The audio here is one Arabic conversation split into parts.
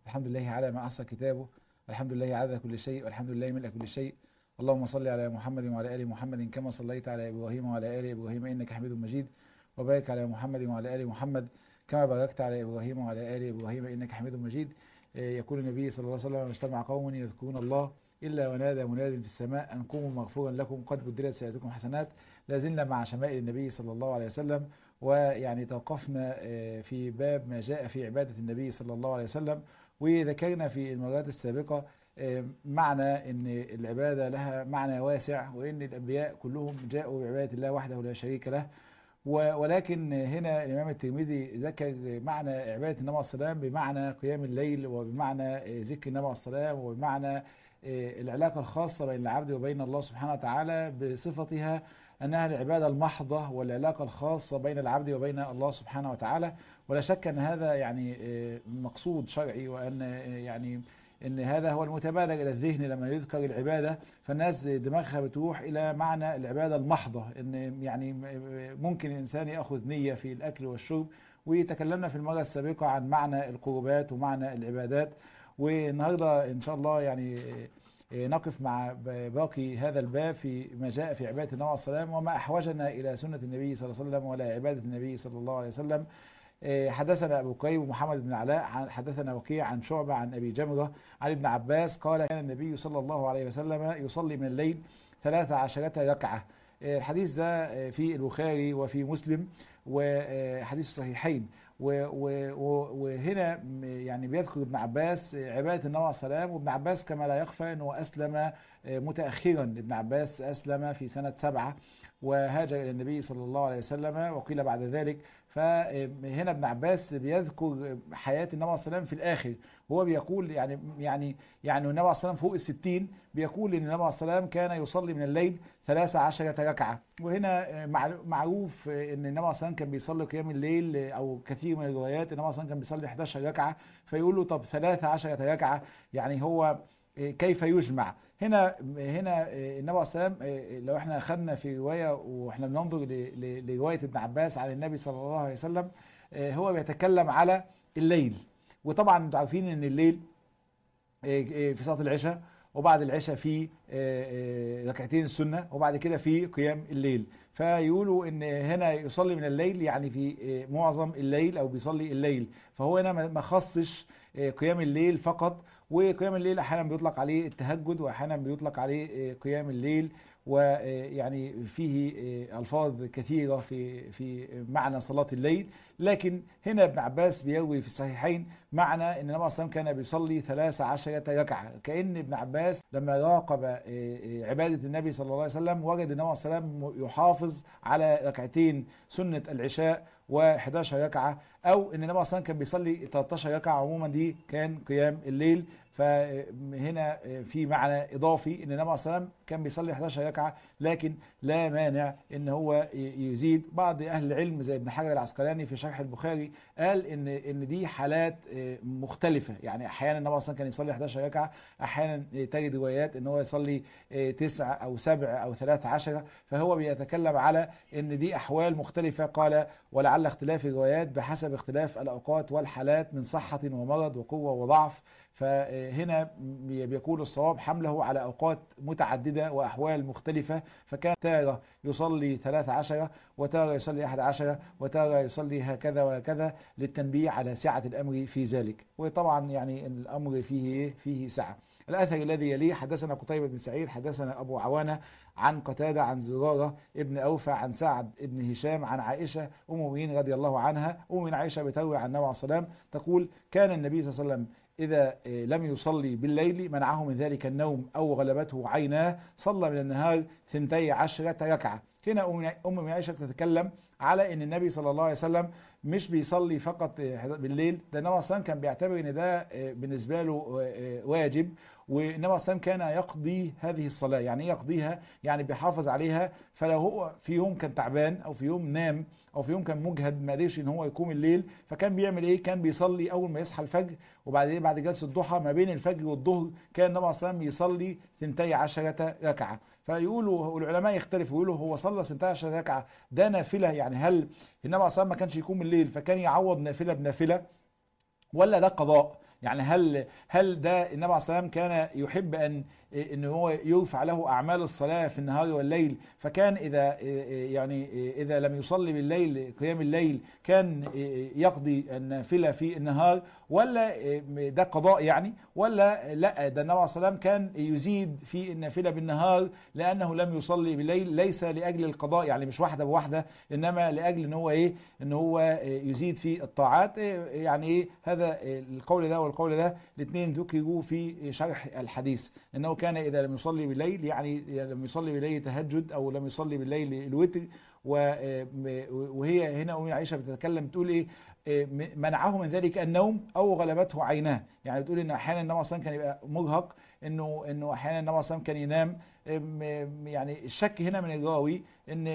الحمد لله على ما أحصى كتابه، الحمد لله عدد كل شيء، والحمد لله ملء كل شيء. اللهم صل على محمد وعلى آل محمد كما صليت على إبراهيم وعلى آل إبراهيم إنك حميد مجيد، وبارك على محمد وعلى آل محمد كما باركت على إبراهيم وعلى آل إبراهيم إنك حميد مجيد. يقول النبي صلى الله عليه وسلم: اجتمع قوم يذكرون الله إلا ونادى مناد في السماء أن قوموا مغفورا لكم قد بدلت سيئاتكم حسنات. لازلنا مع شمائل النبي صلى الله عليه وسلم، ويعني توقفنا في باب ما جاء في عبادة النبي صلى الله عليه وسلم، وذكرنا في المرات السابقة معنى أن العبادة لها معنى واسع، وأن الأنبياء كلهم جاءوا بعبادة الله وحده لا شريك له. ولكن هنا الإمام الترمذي ذكر معنى عبادة النبي عليه السلام بمعنى قيام الليل، وبمعنى ذكر النبي عليه السلام، وبمعنى العلاقة الخاصة بين العبد وبين الله سبحانه وتعالى بصفتها أنها العبادة المحضة، والعلاقة الخاصة بين العبد وبين الله سبحانه وتعالى. ولا شك أن هذا يعني مقصود شرعي، وأن يعني ان هذا هو المتبادر الى الذهن لما يذكر العباده، فالناس دماغها بتروح الى معنى العباده المحضه، ان يعني ممكن الانسان ياخذ نيه في الاكل والشرب. وتكلمنا في المره السابقه عن معنى القربات ومعنى العبادات، والنهارده ان شاء الله يعني نقف مع باقي هذا الباب في ما جاء في عباده النبي عليه الصلاه والسلام، وما احوجنا الى سنه النبي صلى الله عليه وسلم ولا عباده النبي صلى الله عليه وسلم. حدثنا أبو كريب ومحمد بن علاء حدثنا وكيع عن شعبة عن أبي جمرة عن ابن عباس قال: كان النبي صلى الله عليه وسلم يصلي من الليل 13 ركعة. الحديث ده في البخاري وفي مسلم، وحديث الصحيحين. وهنا يعني بيذكر ابن عباس عبادة النبي عليه السلام. وابن عباس كما لا يخفى أنه أسلم متأخرا. ابن عباس أسلم في سنة 7 وهاجر إلى النبي صلى الله عليه وسلم، وقيل بعد ذلك. فهنا ابن عباس بيذكر حياة النبي عليه السلام في الآخر. هو بيقول يعني النبي عليه السلام فوق 60، بيقول إن النبي عليه السلام كان يصلي من الليل 13 ركعة. وهنا معروف إن النبي عليه السلام كان بيصلي قيام الليل، أو كثير من الروايات النبي عليه السلام كان بيصلي 11 ركعة. فيقولوا طب 13 ركعة يعني هو كيف يجمع؟ هنا النبي عليه السلام لو احنا اخذنا في روايه واحنا بننظر لروايه ابن عباس عن النبي صلى الله عليه وسلم، هو بيتكلم على الليل. وطبعا انتم عارفين ان الليل في صلاه العشاء، وبعد العشاء في ركعتين السنه، وبعد كده في قيام الليل. فيقولوا ان هنا يصلي من الليل يعني في معظم الليل، او بيصلي الليل. فهو هنا ما خصش قيام الليل فقط. وقيام الليل احيانا بيطلق عليه التهجد، واحيانا بيطلق عليه قيام الليل، ويعني فيه الفاظ كثيره في معنى صلاه الليل. لكن هنا ابن عباس بيروي في الصحيحين معنى ان النبي صلى الله عليه وسلم كان بيصلي 13 ركعه. كأن ابن عباس لما راقب عباده النبي صلى الله عليه وسلم وجد النبي صلى الله عليه وسلم يحافظ على ركعتين سنه العشاء و11 ركعه، او ان النبي صلى الله عليه وسلم كان بيصلي 13 ركعه عموما، دي كان قيام الليل. فهنا في معنى اضافي ان النبي عليه الصلاه والسلام كان بيصلي 11 ركعه، لكن لا مانع ان هو يزيد. بعض اهل العلم زي ابن حجر العسقلاني في شرح البخاري قال ان دي حالات مختلفه. يعني احيانا النبي عليه الصلاه والسلام كان يصلي 11 ركعه، احيانا تجد روايات ان هو يصلي 9 او 7 او 13. فهو بيتكلم على ان دي احوال مختلفه. قال: ولعل اختلاف الروايات بحسب اختلاف الاوقات والحالات من صحه ومرض وقوه وضعف. فهنا بيكون الصواب حمله على أوقات متعددة وأحوال مختلفة. فكان تارة يصلي 13، وتارة يصلي 11، وتارة يصلي هكذا وهكذا، للتنبيه على سعة الأمر في ذلك. وطبعا يعني الأمر فيه سعة. الأثر الذي يليه: حدثنا قتيبة بن سعيد حدثنا أبو عوانة عن قتادة عن زرارة ابن أوفى عن سعد ابن هشام عن عائشة أم المؤمنين رضي الله عنها. أم المؤمنين عائشة بتروي عن النبي عليه الصلاة والسلام تقول: كان النبي صلى الله عليه وسلم إذا لم يصلي بالليل منعه من ذلك النوم أو غلبته عيناه صلى من النهار 12 ركعة. هنا أم عائشة تتكلم على أن النبي صلى الله عليه وسلم مش بيصلي فقط بالليل، ده النبي صلى الله عليه وسلم كان بيعتبر أن ده بالنسبة له واجب. والنبي صلى الله عليه وسلم كان يقضي هذه الصلاة. يعني يقضيها يعني بيحافظ عليها. فلو هو في يوم كان تعبان، أو في يوم نام، أو في يوم كان مجهد ما قدرش إن هو يقوم الليل، فكان بيعمل إيه؟ كان بيصلي أول ما يصحى الفجر، وبعدين بعد جلسة الضحى ما بين الفجر والظهر كان النبي صلى الله عليه وسلم يصلي 12 ركعة. فيقولوا العلماء يختلفوا، يقولوا هو صلى 12 ركعة ده نافلة؟ يعني هل النبي صلى الله عليه وسلم ما كانش يقوم الليل فكان يعوض نافلة بنافلة، ولا ده قضاء؟ يعني هل ده النبي عليه الصلاة والسلام كان يحب ان هو يرفع له اعمال الصلاه في النهار والليل، فكان اذا يعني اذا لم يصلي بالليل قيام الليل كان يقضي النافله في النهار، ولا ده قضاء يعني، ولا لا ده النبي عليه الصلاه والسلام كان يزيد في النافله بالنهار لانه لم يصلي بالليل، ليس لاجل القضاء يعني مش واحده بواحده، انما لاجل ان هو ان هو يزيد في الطاعات. يعني هذا القول ده والقول ده الاثنين ذكروا في شرح الحديث، انه كان اذا لم يصلي بالليل يعني لم يصلي بالليل تهجد او لم يصلي بالليل الوتر. وهي هنا ام عائشه بتتكلم بتقول منعه من ذلك النوم او غلبته عيناه، يعني بتقول ان احيانا النبي صلى الله عليه وسلم كان يبقى مرهق، انه احيانا النبي صلى الله عليه وسلم كان ينام. يعني الشك هنا من الراوي ان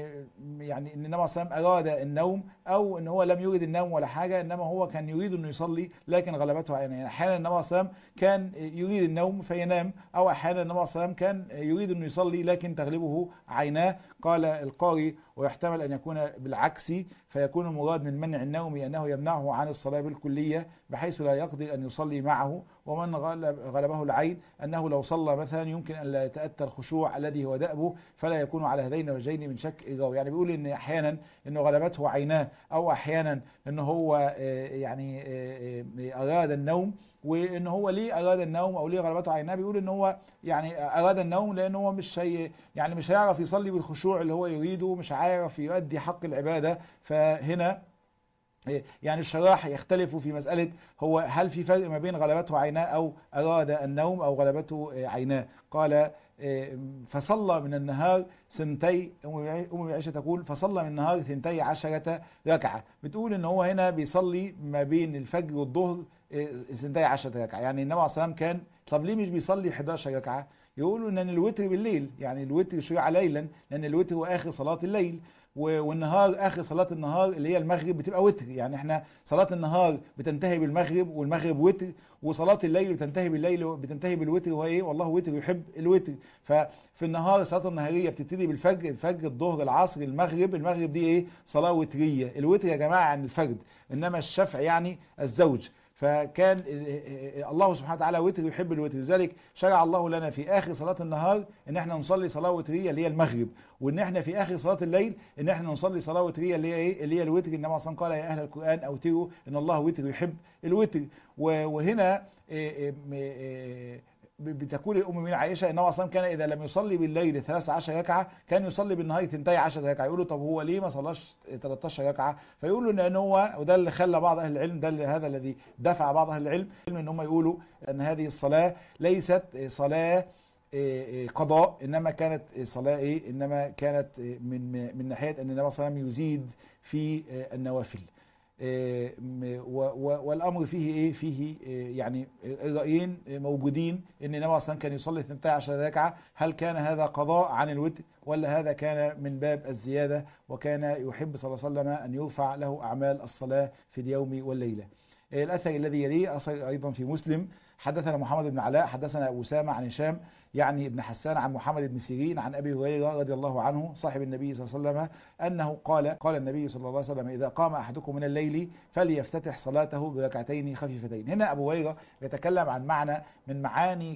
يعني ان النبي صلى الله عليه وسلم اراد النوم، او ان هو لم يريد النوم ولا حاجه، انما هو كان يريد انه يصلي لكن غلبته عيناه. يعني احيانا النبي صلى الله عليه وسلم كان يريد النوم فينام، او احيانا النبي صلى الله عليه وسلم كان يريد انه يصلي لكن تغلبه عيناه. قال القاري ويحتمل ان يكون بالعكس، فيكون المراد من منع النوم انه يمنعه عن الصلاه بالكليه بحيث لا يقدر ان يصلي معه، ومن غلبه العين انه لو صلى مثلا يمكن ان لا يتاتى الخشوع الذي هو دأبه، فلا يكون على هذين الوجهين من شك الراوي. يعني بيقول ان احيانا انه غلبته عيناه، او احيانا انه هو يعني اراد النوم. وان هو ليه اراد النوم او ليه غلبته عيناه؟ بيقول ان هو يعني اراد النوم لان هو مش يعني مش هيعرف يصلي بالخشوع اللي هو يريده، مش هيعرف يؤدي حق العباده. فهنا يعني الشراح يختلفوا في مسألة هو هل في فرق ما بين غلبته عيناه أو أراد النوم أو غلبته عيناه. قال فصلى من النهار سنتي، أم عائشة تقول فصلى من النهار 12 ركعة. بتقول إن هو هنا بيصلي ما بين الفجر والظهر 12 ركعة. يعني النبي عليه الصلاة والسلام كان طب ليه مش بيصلي 11 ركعة؟ يقولوا ان الوتر بالليل، يعني الوتر شرع ليلا لان الوتر هو اخر صلاة الليل، والنهار اخر صلاة النهار اللي هي المغرب بتبقى وتر. يعني احنا صلاة النهار بتنتهي بالمغرب والمغرب وتر، وصلاة الليل بتنتهي بالليل بتنتهي بالوتر، وهو والله وتر يحب الوتر. ففي النهار صلاة النهارية بتبتدي بالفجر، الفجر الظهر العصر المغرب، المغرب دي صلاة وترية. الوتر يا جماعة عن الفرد، انما الشفع يعني الزوج. فكان الله سبحانه وتعالى وتر يحب الوتر، لذلك شرع الله لنا في اخر صلاه النهار ان احنا نصلي صلاه وتريه اللي هي المغرب، وان احنا في اخر صلاه الليل ان احنا نصلي صلاه وتريه اللي هي اللي هي الوتر. النبي صلى الله عليه وسلم قال يا اهل القران اوتروا ان الله وتر يحب الوتر. وهنا بتقول الام من عائشه ان النبي صلى الله عليه وسلم كان اذا لم يصلي بالليل 13 ركعه كان يصلي بالنهار 12 ركعه. يقولوا طب هو ليه ما صلاش 13 ركعه؟ فيقولوا ان هو وده اللي خلى بعض اهل العلم، ده هذا الذي دفع بعض اهل العلم ان هم يقولوا ان هذه الصلاه ليست صلاه قضاء، انما كانت صلاه انما كانت من ناحيه ان النبي صلى الله عليه وسلم يزيد في النوافل. والامر فيه فيه يعني الرايين موجودين، ان النبي صلى الله عليه وسلم كان يصلي 12 ركعه، هل كان هذا قضاء عن الوتر ولا هذا كان من باب الزياده؟ وكان يحب صلى الله عليه وسلم ان يرفع له اعمال الصلاه في اليوم والليله. الاثر الذي يليه اثر ايضا في مسلم. حدثنا محمد بن علاء حدثنا ابو اسامه عن هشام يعني ابن حسان عن محمد بن سيرين عن ابي هريره رضي الله عنه صاحب النبي صلى الله عليه وسلم انه قال النبي صلى الله عليه وسلم اذا قام احدكم من الليل فليفتتح صلاته بركعتين خفيفتين. هنا ابو هريره يتكلم عن معنى من معاني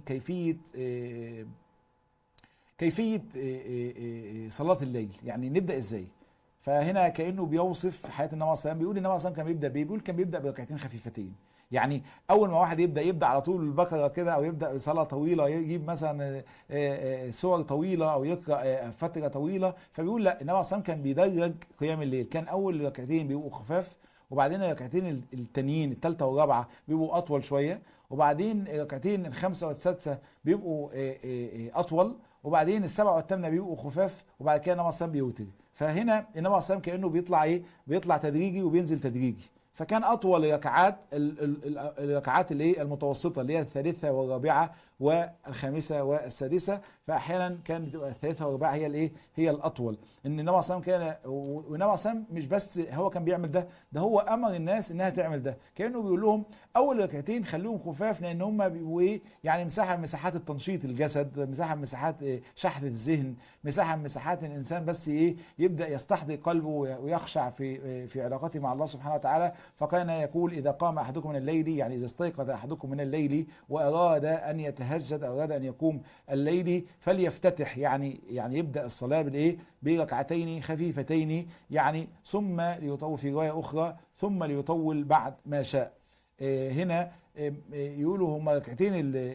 كيفيه صلاه الليل، يعني نبدا ازاي. فهنا كانه بيوصف حياه النبي صلى الله عليه وسلم، بيقول النبي صلى الله عليه وسلم كان بيبدا بايه؟ بيقول كان بيبدا بركعتين خفيفتين. يعني اول ما واحد يبدا على طول البقره كده، او يبدا بصلاه طويله، يجيب مثلا سور طويله او يقرا فتره طويله. فبيقول لا، النبي صلى الله عليه وسلم كان بيدرج قيام الليل، كان اول ركعتين بيبقوا خفاف، وبعدين الركعتين التانيين الثالثه والرابعه بيبقوا اطول شويه، وبعدين الركعتين الخامسه والسادسه بيبقوا اطول، وبعدين السبعه والثامنه بيبقوا خفاف، وبعد كده النبي صلى الله عليه وسلم بيوتر. فهنا النبي صلى الله عليه وسلم كانه بيطلع تدريجي وبينزل تدريجي. فكان اطول ركعات الركعات اللي هي المتوسطه اللي هي الثالثه والرابعه والخامسه والسادسه، فاحيانا كانت بتبقى الثالثه والرابعه هي هي الاطول. ان النبي صلى الله عليه وسلم كان، والنبي صلى الله عليه وسلم مش بس هو كان بيعمل ده هو امر الناس انها تعمل ده. كانه بيقول لهم اول ركعتين خليهم خفاف، لان هم بيبقوا يعني مساحه من مساحات التنشيط الجسد، مساحه من مساحات شحذ الذهن، مساحه من مساحات الانسان بس يبدا يستحضر قلبه ويخشع في علاقته مع الله سبحانه وتعالى. فكان يقول إذا قام أحدكم من الليل، يعني إذا استيقظ أحدكم من الليل وأراد أن يتهجد، أراد أن يقوم الليل، فليفتتح، يعني يبدأ الصلاة بالإيه؟ بركعتين خفيفتين، يعني ثم ليطول، في رواية أخرى ثم ليطول بعد ما شاء. هنا يقولوا هما ركعتين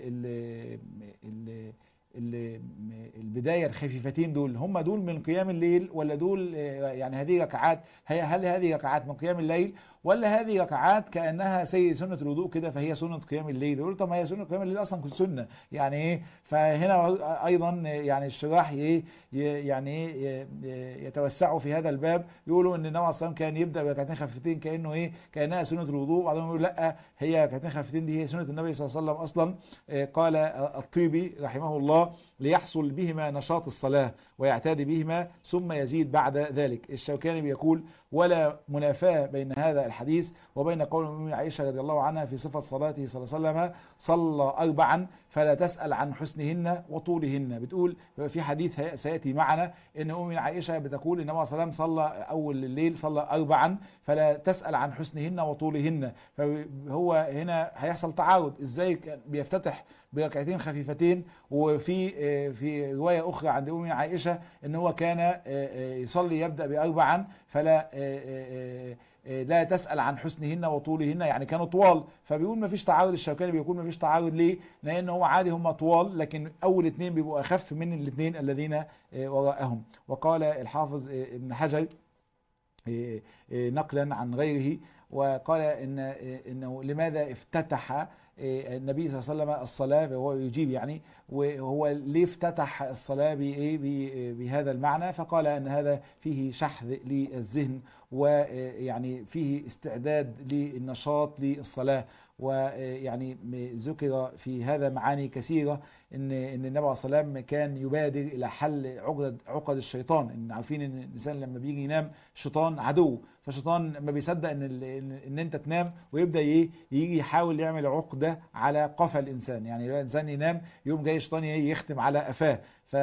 البداية الخفيفتين دول، هم دول من قيام الليل ولا دول يعني هذه ركعات، هل هذه ركعات من قيام الليل ولا هذه ركعات كأنها زي سنة الوضوء كده فهي سنة قيام الليل؟ يقول طب ما هي سنة قيام الليل أصلا كل سنة، يعني إيه؟ فهنا أيضا يعني الشراح يعني إيه يتوسعوا في هذا الباب، يقولوا إن النبي عليه الصلاة والسلام كان يبدأ بركعتين خفيفتين كأنه إيه؟ كأنها سنة الوضوء، وبعضهم يقول لا، هي ركعتين خفيفتين دي هي سنة النبي صلى الله عليه وسلم أصلا. قال الطيبي رحمه الله ليحصل بهما نشاط الصلاة ويعتاد بهما ثم يزيد بعد ذلك. الشوكاني بيقول ولا منافاة بين هذا الحديث وبين قول أم عائشة رضي الله عنها في صفة صلاته صلى الله عليه وسلم صلى أربعا فلا تسأل عن حسنهن وطولهن. بتقول في حديث سيأتي معنا إن أم عائشة بتقول إن النبي صلى الله عليه وسلم صلى أول الليل صلى أربعا فلا تسأل عن حسنهن وطولهن. فهو هنا هيحصل تعارض، إزاي بيفتتح بركعتين خفيفتين وفي رواية أخرى عند أم عائشة إن هو كان يصلي يبدأ بأربعا فلا لا تسأل عن حسنهن وطولهن، يعني كانوا طوال. فبيقول ما فيش تعارض، الشوكاني بيقول ما فيش تعارض. ليه؟ لأن هو عادي هم طوال، لكن أول اثنين بيبقوا أخف من الاثنين الذين وراءهم. وقال الحافظ ابن حجر نقلا عن غيره وقال إنه لماذا افتتح النبي صلى الله عليه وسلم الصلاة، وهو يجيب يعني وهو ليه افتتح الصلاة بهذا المعنى؟ فقال أن هذا فيه شحذ للذهن ويعني فيه استعداد للنشاط للصلاة. ويعني ذكر في هذا معاني كثيرة ان النبي عليه الصلاة والسلام كان يبادر الى حل عقد الشيطان. ان عارفين ان الانسان لما بيجي ينام الشيطان عدو، فالشيطان ما بيصدق ان انت تنام ويبدا يجي يحاول يعمل عقده على قفا الانسان. يعني الانسان ينام يوم جاي الشيطان يختم على قفاه،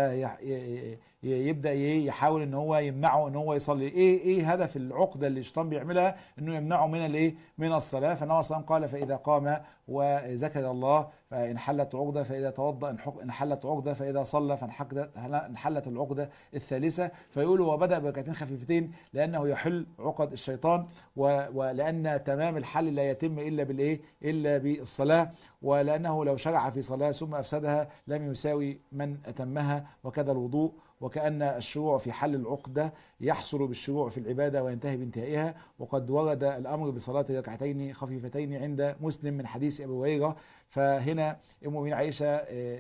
فيبدا يحاول ان هو يمنعه ان هو يصلي. ايه هدف العقده اللي الشيطان بيعملها؟ انه يمنعه من الايه؟ من الصلاه. فالنبي صلى الله عليه وسلم قال فاذا قام وذكر الله فانحلت عقده، فاذا توضا انحلت عقده، فاذا صلى فانحلت العقده الثالثه. فيقولوا وبدا بركعتين خفيفتين لانه يحل عقد الشيطان، ولان تمام الحل لا يتم الا بالايه؟ الا بالصلاه، ولانه لو شرع في صلاه ثم افسدها لم يساوي من اتمها، وكذا الوضوء. وكأن الشروع في حل العقدة يحصل بالشروع في العبادة وينتهي بانتهائها. وقد ورد الأمر بصلاة ركعتين خفيفتين عند مسلم من حديث أبي هريرة. فهنا أم المؤمنين عائشة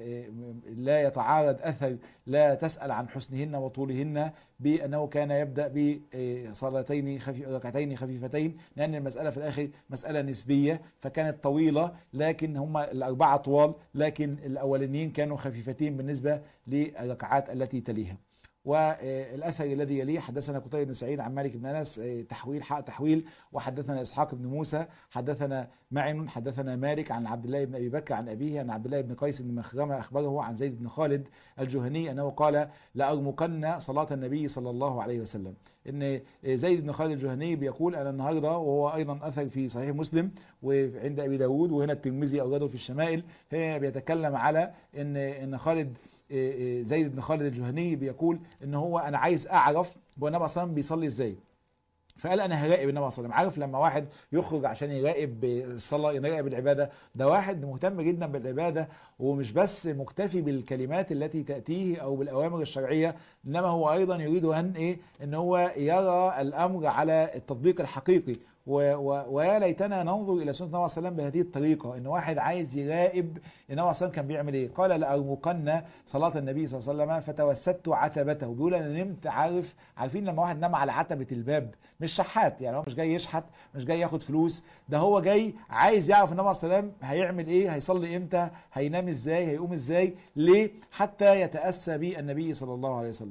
لا يتعارض أثر لا تسأل عن حسنهن وطولهن بأنه كان يبدأ بصلاتين ركعتين خفيفتين، لأن المسألة في الآخر مسألة نسبية، فكانت طويلة لكن هم الأربعة طوال، لكن الأولين كانوا خفيفتين بالنسبة للركعات التي تليها. والأثر الذي يليه حدثنا قتيبة بن سعيد عن مالك بن أنس تحويل حق تحويل، وحدثنا إسحاق بن موسى حدثنا معن حدثنا مالك عن عبد الله بن أبي بكر عن أبيه عن عبد الله بن قيس بن مخرمة أخبره عن زيد بن خالد الجهني أنه قال لأرمكن صلاة النبي صلى الله عليه وسلم. إن زيد بن خالد الجهني بيقول أنا النهاردة، وهو أيضا أثر في صحيح مسلم وعند أبي داود، وهنا الترمذي أورده في الشمائل، هي بيتكلم على إن خالد زيد بن خالد الجهني بيقول ان هو انا عايز اعرف هو النبي صلى الله عليه وسلم بيصلي ازاي. فقال انا هراقب النبي صلى الله عليه وسلم. عارف لما واحد يخرج عشان يراقب الصلاه، يراقب العباده، ده واحد مهتم جدا بالعباده، ومش بس مكتفي بالكلمات التي تاتيه او بالاوامر الشرعيه، انما هو ايضا يريد ان هو يرى الامر على التطبيق الحقيقي. ويا ليتنا ننظر الى سنه النبي صلى الله عليه وسلم بهذه الطريقه، ان واحد عايز يراقب النبي صلى الله عليه وسلم كان بيعمل ايه. قال لأرمقن صلاه النبي صلى الله عليه وسلم فتوسدت عتبته. بيقول انا نمت، عارفين لما واحد نام على عتبه الباب، مش شحات يعني، هو مش جاي يشحت، مش جاي ياخد فلوس، ده هو جاي عايز يعرف النبي صلى الله عليه وسلم هيعمل ايه، هيصلي امتى، هينام ازاي، هيقوم ازاي، ليه؟ حتى يتاسى بالنبي صلى الله عليه وسلم.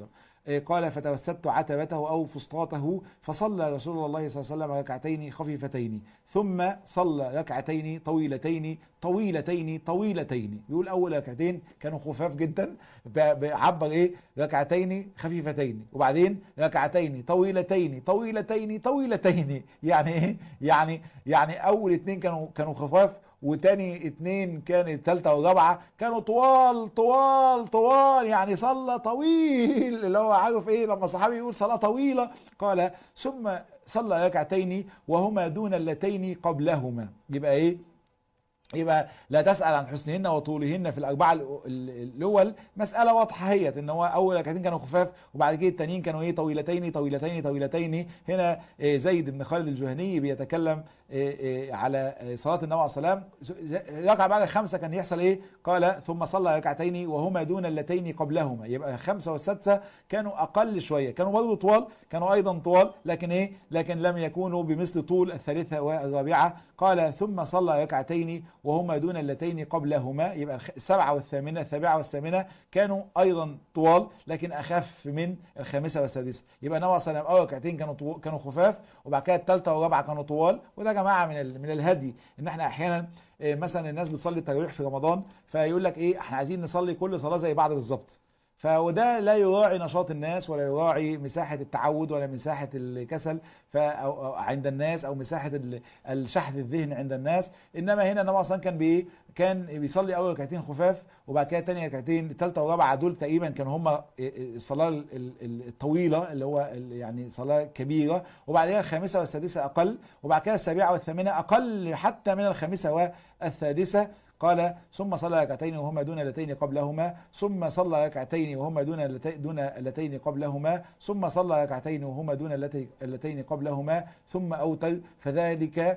قال فتوسدت عتبته أو فسطاطه فصلى رسول الله صلى الله عليه وسلم ركعتين خفيفتين ثم صلى ركعتين طويلتين طويلتين طويلتين. بيقول أول ركعتين كانوا خفاف جدا، بعبر إيه؟ ركعتين خفيفتين، وبعدين ركعتين طويلتين طويلتين طويلتين. يعني إيه؟ يعني أول اتنين كانوا خفاف، وتاني اتنين كان التالتة والرابعة كانوا طوال طوال طوال، يعني صلى طويل، اللي هو عارف ايه لما صحابي يقول صلاة طويلة. قال ثم صلى ركعتين وهما دون اللتين قبلهما. يبقى ايه؟ يبقى لا تسأل عن حسنهن وطولهن في الأربعة الأول، مسألة واضحة هي إن هو أول ركعتين كانوا خفاف، وبعد كده التانيين كانوا إيه؟ طويلتين طويلتين طويلتين. هنا زيد بن خالد الجهني بيتكلم على صلاة النبي عليه الصلاة والسلام. ركعة بعد الخمسة كان يحصل إيه؟ قال ثم صلى ركعتين وهما دون اللتين قبلهما. يبقى الخمسة والسادسة كانوا أقل شوية، كانوا برضه طوال، كانوا أيضا طوال، لكن إيه؟ لكن لم يكونوا بمثل طول الثالثة والرابعة. قال ثم صلى ركعتين وهما دون اللتين قبلهما. يبقى السبعة والثامنة، السابعة والثامنة كانوا أيضا طوال، لكن أخف من الخامسة والسادسة. يبقى النبي صلى الله عليه وسلم أول ركعتين كانوا خفاف، وبعد كده الثالثة والرابعة كانوا طوال. وده يا جماعة من الهدي، إن إحنا أحيانا مثلا الناس بتصلي التراويح في رمضان، فيقول لك إيه؟ إحنا عايزين نصلي كل صلاة زي بعض بالظبط. فوده لا يراعي نشاط الناس، ولا يراعي مساحة التعود، ولا مساحة الكسل عند الناس، أو مساحة الشحذ الذهن عند الناس. إنما هنا النبي أصلا كان بيصلي أول ركعتين خفاف، وبعد كده تاني ركعتين، الثالثة والرابعة دول تقريبا كانوا هما الصلاة الطويلة، اللي هو يعني صلاة كبيرة، وبعدين الخامسة والسادسة أقل، وبعد كده السابعة والثامنة أقل حتى من الخامسة والسادسة. قال ثم صلى ركعتين وهما دون اللتين قبلهما، ثم صلى ركعتين وهما دون اللتين قبلهما، ثم صلى ركعتين وهما دون اللتين قبلهما، ثم أوتر، فذلك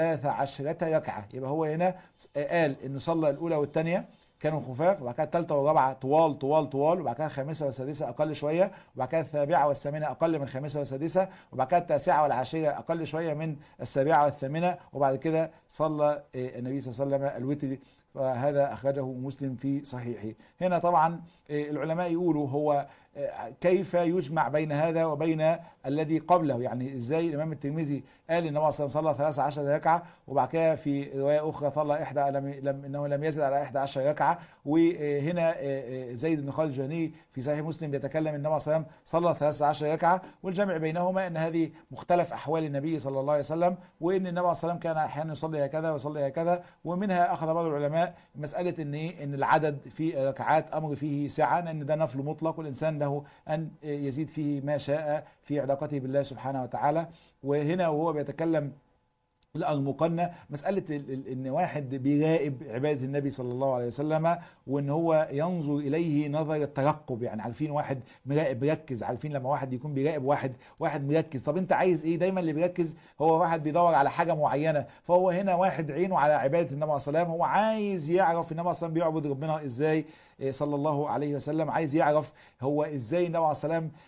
13 ركعة. يبقى هو هنا قال إنه صلى الأولى والثانية كانوا خفاف، وبعد كده الثالثة والرابعة طوال طوال طوال، وبعد كده الخامسة والسادسة أقل شوية، وبعد كده السابعة والثامنة أقل من الخامسة والسادسة، وبعد كده التاسعة والعاشرة أقل شوية من السابعة والثامنة، وبعد كده صلى النبي صلى الله عليه وسلم الوتر. وهذا أخرجه مسلم في صحيحه. هنا طبعا العلماء يقولوا هو كيف يجمع بين هذا وبين الذي قبله؟ يعني ازاي الامام الترمذي قال ان النبي صلى 13 ركعه، وبعد كده في روايه اخرى صلى انه لم يزد على 11 ركعه، وهنا زيد بن خالد الجهني في صحيح مسلم بيتكلم ان النبي صلى 13 ركعه، والجمع بينهما ان هذه مختلف احوال النبي صلى الله عليه وسلم، وان النبي صلى الله عليه وسلم كان احيانا يصلي هكذا ويصلي هكذا. ومنها اخذ بعض العلماء مساله ان العدد في ركعات امر فيه سعه، ان ده نفل مطلق، والانسان له أن يزيد فيه ما شاء في علاقته بالله سبحانه وتعالى. وهنا وهو بيتكلم المقنة مسألة ان واحد بيراقب عبادة النبي صلى الله عليه وسلم، وان هو ينظر اليه نظر الترقب. يعني عارفين واحد مراقب بيركز، عارفين لما واحد يكون بيراقب واحد مركز، طب انت عايز ايه؟ دايما اللي بيركز هو واحد بيدور على حاجة معينة. فهو هنا واحد عينه على عبادة النبي عليه الصلاة والسلام، هو عايز يعرف النبي عليه الصلاة والسلام بيعبد ربنا ازاي صلى الله عليه وسلم، عايز يعرف هو ازاي النبي عليه الصلاة والسلام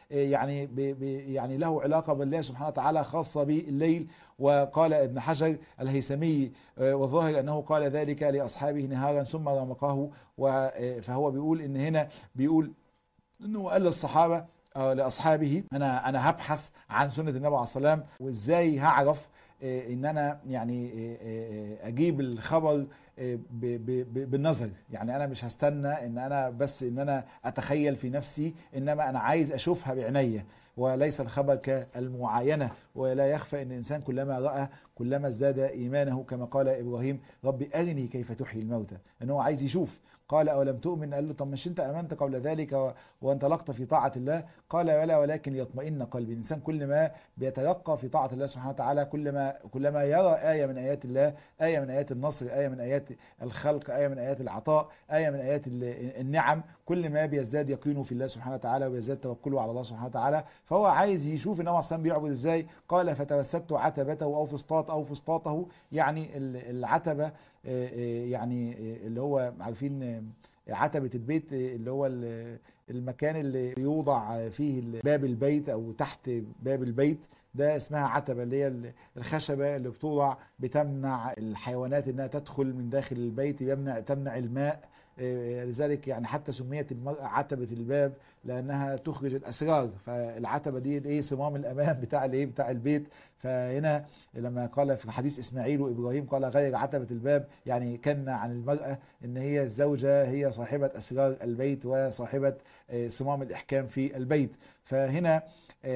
يعني له علاقة بالله سبحانه وتعالى خاصة بالليل. وقال ابن حجر الهيثمي والظاهر أنه قال ذلك لأصحابه نهارا ثم رمقاه. فهو بيقول إن هنا بيقول إنه قال للصحابة لأصحابه أنا هبحث عن سنة النبي عليه الصلاة والسلام، وإزاي هعرف إن أنا يعني أجيب الخبر بالنظر. يعني أنا مش هستنى إن أنا بس إن أنا أتخيل في نفسي، إنما أنا عايز أشوفها بعيني، وليس الخبر كالمعاينة. ولا يخفى أن الإنسان كلما رأى كلما ازداد إيمانه، كما قال إبراهيم ربي أرني كيف تحيي الموتى، أنه عايز يشوف. قال أولم تؤمن؟ قال له طب مش أنت أمنت قبل ذلك وانطلقت في طاعة الله؟ قال ولا ولكن يطمئن قلبي. الإنسان كل ما بيترقى في طاعة الله سبحانه وتعالى، كلما يرى آية من آيات الله، آية من آيات النصر، آية من آيات الخلق، آية من آيات العطاء، آية من آيات النعم، كل ما بيزداد يقينه في الله سبحانه وتعالى، وبيزداد توكله على الله سبحانه وتعالى. فهو عايز يشوف النبي صلى الله عليه وسلم بيعبد ازاي. قال فتوسدت عتبته او فسطاطه، يعني العتبه يعني اللي هو عارفين عتبة البيت، اللي هو المكان اللي يوضع فيه باب البيت او تحت باب البيت، ده اسمها عتبة، اللي هي الخشبة اللي بتوضع بتمنع الحيوانات انها تدخل من داخل البيت، تمنع الماء. لذلك يعني حتى سميت المرأة عتبة الباب لأنها تخرج الأسرار. فالعتبة دي الايه صمام الأمان بتاع الايه بتاع البيت. فهنا لما قال في حديث إسماعيل وإبراهيم قال غير عتبة الباب، يعني كنا عن المرأة ان هي الزوجة هي صاحبة أسرار البيت وصاحبة صمام الإحكام في البيت. فهنا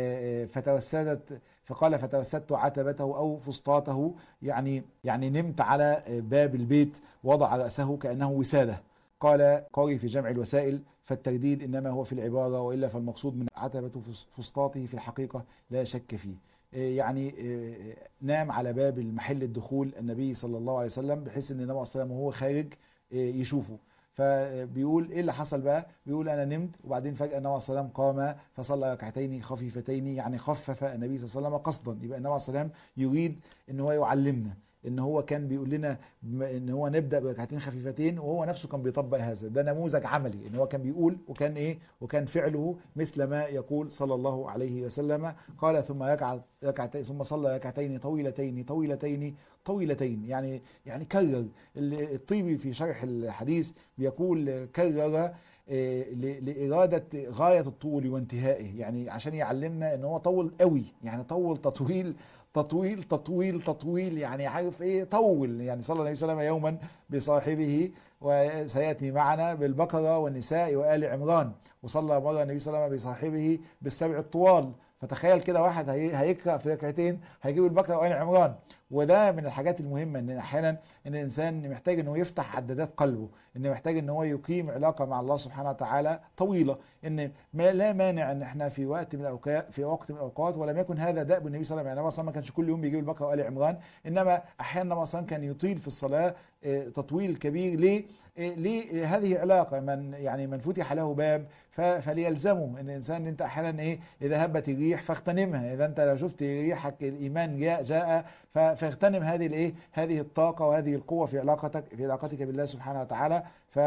فتوسدت، فقال فتوسدت عتبته أو فسطاطه، يعني نمت على باب البيت وضع رأسه كأنه وسادة. قال قاري في جمع الوسائل فالترديد إنما هو في العبارة، وإلا فالمقصود من عتبة فسطاطه في الحقيقة لا شك فيه. يعني نام على باب المحل الدخول النبي صلى الله عليه وسلم بحيث ان النبي صلى الله عليه وسلم وهو خارج يشوفه. فبيقول ايه اللي حصل بقى؟ بيقول انا نمت وبعدين فجأة النبي صلى الله عليه وسلم قام فصلى ركعتين خفيفتين، يعني خفف النبي صلى الله عليه وسلم قصدا. يبقى النبي صلى الله عليه وسلم يريد ان هو يعلمنا ان هو كان بيقول لنا ان هو نبدا بركعتين خفيفتين، وهو نفسه كان بيطبق هذا. ده نموذج عملي ان هو كان بيقول، وكان ايه، وكان فعله مثل ما يقول صلى الله عليه وسلم. قال ثم ركعتين ثم صلى ركعتين طويلتين طويلتين طويلتين، يعني كرر. الطيبي في شرح الحديث بيقول كرر لإرادة غاية الطول وانتهائه، يعني عشان يعلمنا ان هو طول قوي، يعني طول تطويل تطويل تطويل تطويل، يعني عارف ايه طول. يعني صلى الله عليه وسلم يوما بصاحبه، وسياتي معنا بالبقره والنساء وآل عمران، وصلى مره النبي صلى الله عليه وسلم بصاحبه بالسبع الطوال. فتخيل كده واحد هيقرأ في ركعتين هيجيب البقره وآل عمران. وده من الحاجات المهمه، ان احيانا ان الانسان محتاج انه يفتح عدادات قلبه، انه محتاج ان هو يقيم علاقه مع الله سبحانه وتعالى طويله. ان ما لا مانع ان احنا في وقت من الاوقات ولم يكن هذا دأب النبي صلى الله عليه وسلم. يعني مثلا ما كانش كل يوم بيجيب البقره وآل عمران، انما احيانا مثلا كان يطيل في الصلاه تطويل كبير. ليه؟ هذه علاقه، من فتح له باب فليلزمه. ان الانسان انت احيانا اذا هبت الريح فاغتنمها. اذا انت لو شفت ريحك الايمان جاء فاغتنم هذه الطاقه وهذه القوه في علاقتك بالله سبحانه وتعالى. ف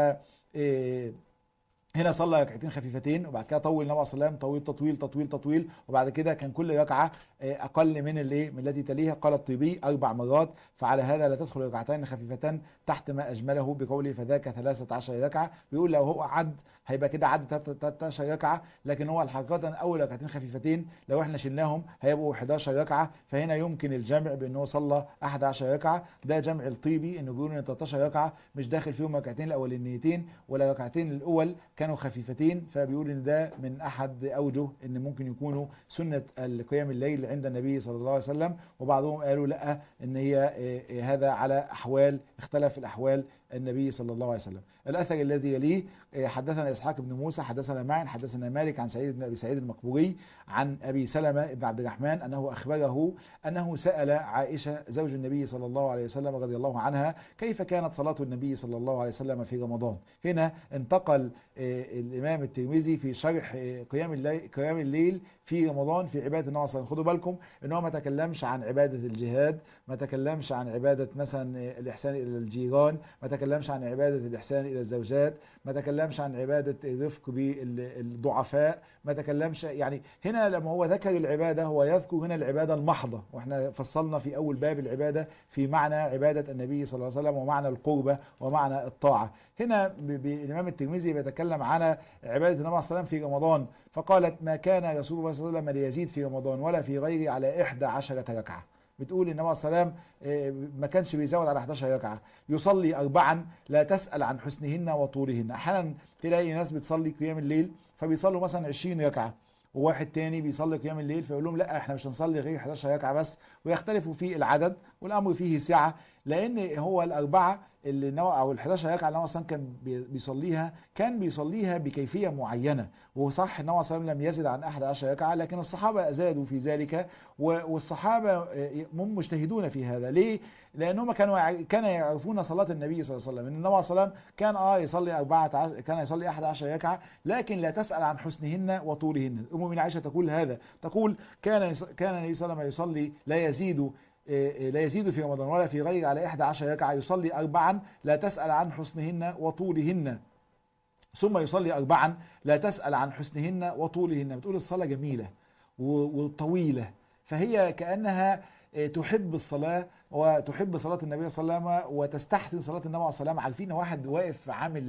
هنا صلى ركعتين خفيفتين، وبعد كده طول النبي صلى الله عليه وسلم طويل تطويل تطويل تطويل، وبعد كده كان كل ركعه اقل من من التي تليها. قال الطيبي 4 مرات. فعلى هذا لا تدخل ركعتين خفيفتان تحت ما اجمله بقوله فذاك 13 ركعه. بيقول لو هو عد هيبقى كده عد 13 ركعه، لكن هو الحقيقه اول ركعتين خفيفتين لو احنا شلناهم هيبقوا 11 ركعه. فهنا يمكن الجمع بانه صلى 11 ركعه. ده جمع الطيبي، انه بيقول ان 13 ركعه مش داخل فيهم ركعتين الاولانيتين ولا ركعتين الاول كانوا خفيفتين. فبيقول ان ده من احد اوجه ان ممكن يكونوا سنه القيام الليل عند النبي صلى الله عليه وسلم. وبعضهم قالوا لا، ان هي هذا على احوال، اختلف الاحوال النبي صلى الله عليه وسلم. الاثر الذي يليه حدثنا اسحاق بن موسى حدثنا معن حدثنا مالك عن سعيد بن ابي سعيد المقبوري عن ابي سلمة بن عبد الرحمن انه اخبره انه سال عائشه زوج النبي صلى الله عليه وسلم رضي الله عنها كيف كانت صلاه النبي صلى الله عليه وسلم في رمضان. هنا انتقل الامام الترمذي في شرح قيام الليل في رمضان في عباده النبي صلى الله عليه وسلم. خدوا بالكم ان هو ما تكلمش عن عباده الجهاد، ما تكلمش عن عباده مثلا الاحسان الى الجيران، ما تكلمش عن عباده الاحسان الى الزوجات، ما تكلمش عن عباده الرفق بالضعفاء، ما تكلمش. يعني هنا لما هو ذكر العباده هو يذكر هنا العباده المحضه. واحنا فصلنا في اول باب العباده في معنى عباده النبي صلى الله عليه وسلم ومعنى القربه ومعنى الطاعه. هنا الامام الترمذي بيتكلم على عباده النبي صلى الله عليه وسلم في رمضان، فقالت ما كان رسول الله صلى الله عليه وسلم ليزيد في رمضان ولا في غيره على 11 ركعه. بتقول النبي صلى الله عليه وسلم ما كانش بيزود على 11 ركعه، يصلي 4 لا تسأل عن حسنهن وطولهن. احيانا تلاقي ناس بتصلي قيام الليل فبيصلوا مثلا 20 ركعه، وواحد تاني بيصلي قيام الليل فيقول لهم لا احنا مش هنصلي غير 11 ركعه بس، ويختلفوا في العدد والامر فيه سعه. لان هو الاربعه اللي او ال 11 ركعه اللي النبي صلى الله عليه وسلم كان بيصليها بكيفيه معينه. وصح النبي صلى الله عليه وسلم لم يزد عن 11 ركعه، لكن الصحابه زادوا في ذلك، والصحابه هم مجتهدون في هذا. ليه؟ لانهم كانوا يعرفون صلاه النبي صلى الله عليه وسلم، ان النبي صلى الله عليه وسلم كان يصلي 14 كان يصلي 11 ركعه، لكن لا تسأل عن حسنهن وطولهن. ام عائشه تقول هذا، تقول كان النبي صلى الله عليه وسلم يصلي لا يزيد في رمضان ولا في غيره على 11 ركعة، يصلي 4 لا تسأل عن حسنهن وطولهن، ثم يصلي 4 لا تسأل عن حسنهن وطولهن. بتقول الصلاة جميلة وطويلة، فهي كأنها تحب الصلاة وتحب صلاة النبي صلى الله عليه وسلم وتستحسن صلاة النبي صلى الله عليه وسلم. عارفين واحد واقف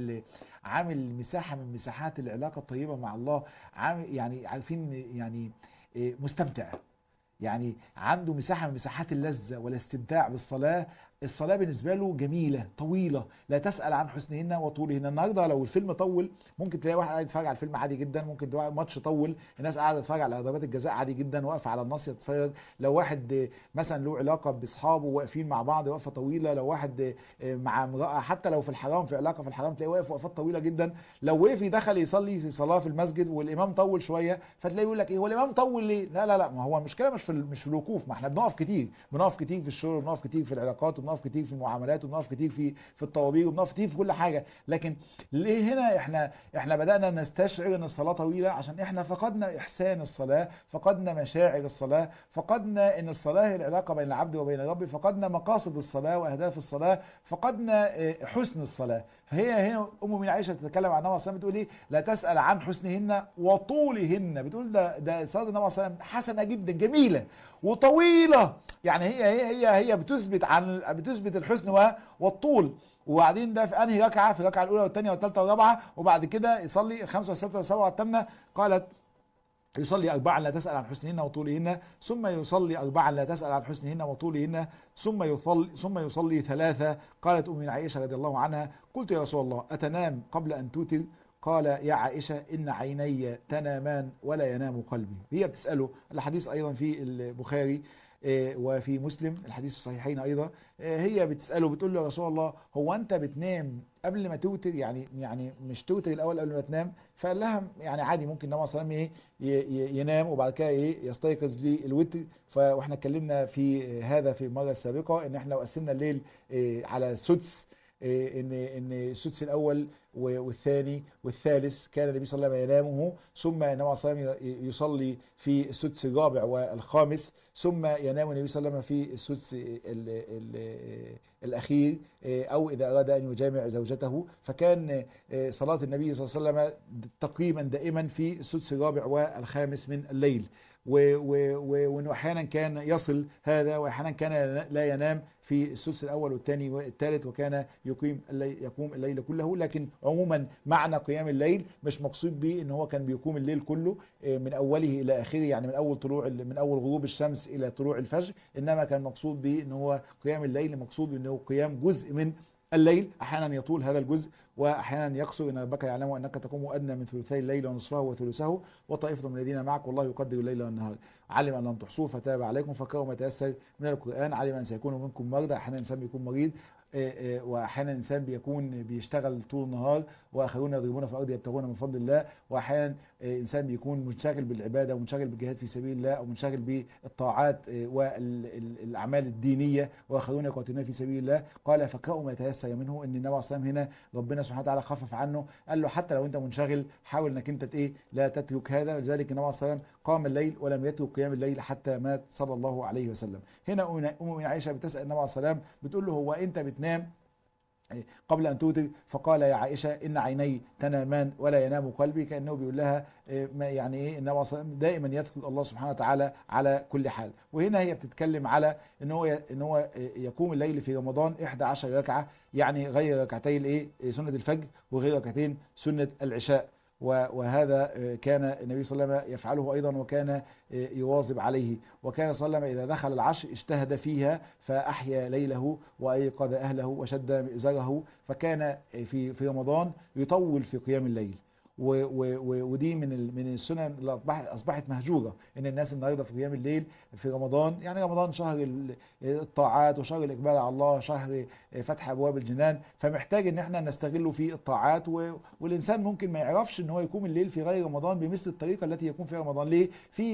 عامل مساحة من مساحات العلاقة الطيبة مع الله، عامل يعني عارفين يعني مستمتع، يعني عنده مساحة من مساحات اللذة والاستمتاع بالصلاة. الصلاة بالنسبة له جميلة طويلة، لا تسأل عن حسنهن وطولهن. النهارده لو الفيلم طول ممكن تلاقي واحد قاعد يتفرج على الفيلم عادي جدا، ممكن تلاقي ماتش طول الناس قاعدة تتفرج على ضربات الجزاء عادي جدا، واقفة على الناصية تتفرج. لو واحد مثلا له علاقة بأصحابه واقفين مع بعض وقفة طويلة، لو واحد مع امرأة حتى لو في الحرام، في علاقة في الحرام، تلاقيه واقف وقفات طويلة جدا. لو وقف دخل يصلي في صلاة في المسجد والإمام طول شوية، فتلاقيه يقول لك ايه هو الإمام طول ليه؟ لا ما هو المشكلة مش في الوقوف، ما احنا بنقف كتير، بنقف كتير في الشغل، وبنقف كتير في العلاقات، وبنقف كتير في المعاملات، وبنقف كتير في الطوابير، وبنقف كتير في كل حاجه. لكن ليه هنا احنا بدانا نستشعر ان الصلاه طويله؟ عشان احنا فقدنا احسان الصلاه، فقدنا مشاعر الصلاه، فقدنا ان الصلاه هي العلاقه بين العبد وبين ربه، فقدنا مقاصد الصلاه واهداف الصلاه، فقدنا حسن الصلاه. فهي هنا ام من عائشه بتتكلم عن النبي صلى الله عليه وسلم، بتقول ايه؟ لا تسال عن حسنهن وطولهن. بتقول ده صلاه النبي صلى الله عليه وسلم حسنه جدا جميله وطويله، يعني هي بتثبت الحسن والطول. وبعدين ده في انهي ركعه؟ في الركعه الاولى والثانيه والثالثه والرابعه، وبعد كده يصلي الخامسه والسادسه والسابعه والثامنه. قالت يصلي أربعا لا تسأل عن حسنهن وطولهن، ثم يصلي أربعا لا تسأل عن حسنهن وطولهن، ثم يصلي ثلاثة. قالت أم عائشة رضي الله عنها: قلت يا رسول الله أتنام قبل أن توتر؟ قال: يا عائشة إن عيني تنامان ولا ينام قلبي. هي بتسأله، الحديث أيضا في البخاري وفي مسلم، الحديث في الصحيحين أيضا. هي بتسأله بتقول له: يا رسول الله هو أنت بتنام قبل ما توتر؟ يعني مش توتر الأول قبل ما تنام؟ فقال لها يعني عادي، ممكن النبي صلى الله عليه وسلم ينام وبعد كده يستيقظ للوتر. واحنا اتكلمنا في هذا في المرة السابقة ان احنا لو قسمنا الليل على سدس، ان السدس الاول والثاني والثالث كان النبي صلى الله عليه وسلم ينامه، ثم النبي صلى الله عليه وسلم يصلي في السدس الرابع والخامس، ثم ينام النبي صلى الله عليه وسلم في السدس الاخير، او اذا اراد ان يجامع زوجته. فكان صلاة النبي صلى الله عليه وسلم تقريبا دائما في السدس الرابع والخامس من الليل، وانه احيانا كان يصل هذا، واحيانا كان لا ينام في السدس الاول والثاني والثالث، وكان يقوم الليل كله. لكن عموما معنى قيام الليل مش مقصود به ان هو كان بيقوم الليل كله من اوله الى اخره، يعني من اول غروب الشمس الى طلوع الفجر، انما كان مقصود به ان هو قيام الليل مقصود انه قيام جزء من الليل. احيانا يطول هذا الجزء واحيانا يقصر. ان ربك يعلم انك تقوم ادنى من ثلثي الليل ونصفه وثلثه وطائفه من الذين معك والله يقدر الليل والنهار. علم ان لم تحصوه فتاب عليكم فقرأوا ما تيسر من القران. علم ان سيكون منكم مرضى، احيانا الانسان بيكون مريض، واحيانا الانسان بيكون بيشتغل طول النهار، واخرون يضربون في الارض يبتغون من فضل الله، واحيانا انسان بيكون منشغل بالعباده ومنشغل بالجهاد في سبيل الله، او منشغل بالطاعات والاعمال الدينيه، واخرون يقاتلون في سبيل الله. قال فقرأوا ما تيسر منه. ان النبي عليه الصلاه والسلام هنا ربنا سبحانه وتعالى خفف عنه، قال له حتى لو انت منشغل حاول انك انت لا تترك هذا. لذلك النبي عليه الصلاه والسلام قام الليل ولم يترك قيام الليل حتى مات صلى الله عليه وسلم. هنا ام من عائشه بتسال النبي عليه الصلاه والسلام بتقول له: هو انت بتنام قبل ان توتر؟ فقال: يا عائشه ان عيني تنامان ولا ينام قلبي. كانه بيقول لها يعني ايه، النبي صلى الله عليه وسلم دائما يذكر الله سبحانه وتعالى على كل حال. وهنا هي بتتكلم على ان هو يقوم الليل في رمضان 11 ركعه، يعني غير ركعتي سنه الفجر وغير ركعتين سنه العشاء. وهذا كان النبي صلى الله عليه وسلم يفعله أيضا، وكان يواظب عليه. وكان صلى الله عليه وسلم إذا دخل العشر اجتهد فيها فأحيا ليله وأيقظ أهله وشد مئزره. فكان في رمضان يطول في قيام الليل. ودي من السنن اللي اصبحت مهجوره، ان الناس النهارده في قيام الليل في رمضان، يعني رمضان شهر الطاعات وشهر الاقبال على الله، شهر فتح ابواب الجنان، فمحتاج ان احنا نستغله في الطاعات. والانسان ممكن ما يعرفش ان هو يقوم الليل في غير رمضان بمثل الطريقه التي يكون فيها رمضان. ليه؟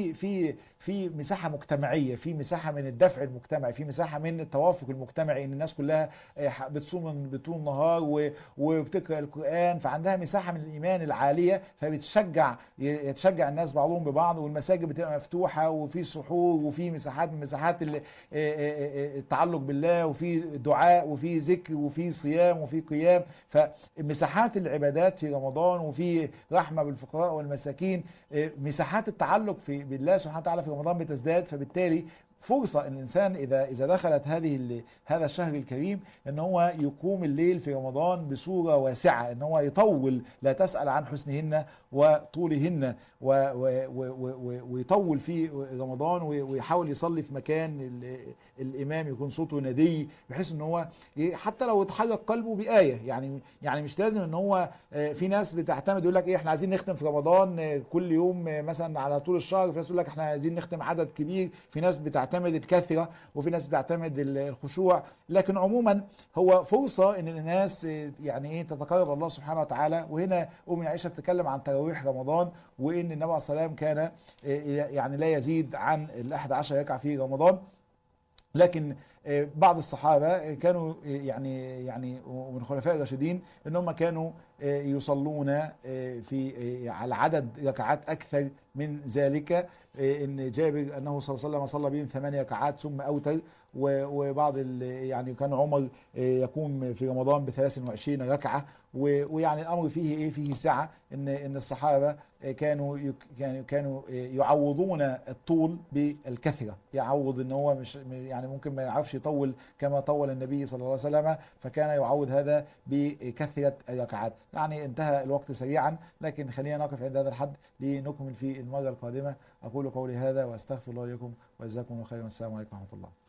في مساحه مجتمعيه، في مساحه من الدفع المجتمعي، في مساحه من التوافق المجتمعي، ان الناس بتصوم بطول النهار وبتقرا القران، فعندها مساحه من الايمان العاليه عالية، فبتشجع يتشجع الناس بعضهم ببعض، والمساجد بتبقى مفتوحة، وفي سحور، وفي مساحات من مساحات التعلق بالله، وفي دعاء، وفي ذكر، وفي صيام، وفي قيام. فمساحات العبادات في رمضان، وفي رحمة بالفقراء والمساكين، مساحات التعلق بالله سبحانه وتعالى في رمضان بتزداد. فبالتالي فرصة ان الانسان اذا دخلت هذا الشهر الكريم ان هو يقوم الليل في رمضان بصورة واسعة، ان هو يطول، لا تسأل عن حسنهن وطولهن، ويطول في رمضان، ويحاول يصلي في مكان الامام يكون صوته ندي، بحيث ان هو حتى لو اتحرك قلبه بآية. يعني مش لازم ان هو، في ناس بتعتمد يقول لك ايه، احنا عايزين نختم في رمضان كل يوم مثلا على طول الشهر، في ناس يقول لك احنا عايزين نختم عدد كبير، في ناس بتعتمد الكثرة، وفي ناس بتعتمد الخشوع. لكن عموما هو فرصة ان الناس يعني ايه تتقرب الله سبحانه وتعالى. وهنا ام عائشة تتكلم عن تراويح رمضان، وان النبي عليه الصلاة والسلام كان يعني لا يزيد عن 11 ركعة في رمضان. لكن بعض الصحابة كانوا يعني ومن الخلفاء الراشدين ان هم كانوا يصلون على عدد ركعات اكثر من ذلك. ان جابر انه صلى الله عليه وسلم صلى بهم 8 ركعات ثم اوتر. وبعض يعني كان عمر يقوم في رمضان ب 23 ركعة. ويعني الامر فيه ايه، فيه سعة، ان الصحابة كانوا يعوضون الطول بالكثرة. يعوض ان هو مش يعني ممكن ما يعرفش يطول كما طول النبي صلى الله عليه وسلم، فكان يعوض هذا بكثرة الركعات. يعني انتهى الوقت سريعا، لكن خلينا نقف عند هذا الحد لنكمل في المرة القادمة. اقول قولي هذا واستغفر الله لكم وجزاكم الله خيرا. السلام عليكم ورحمة الله.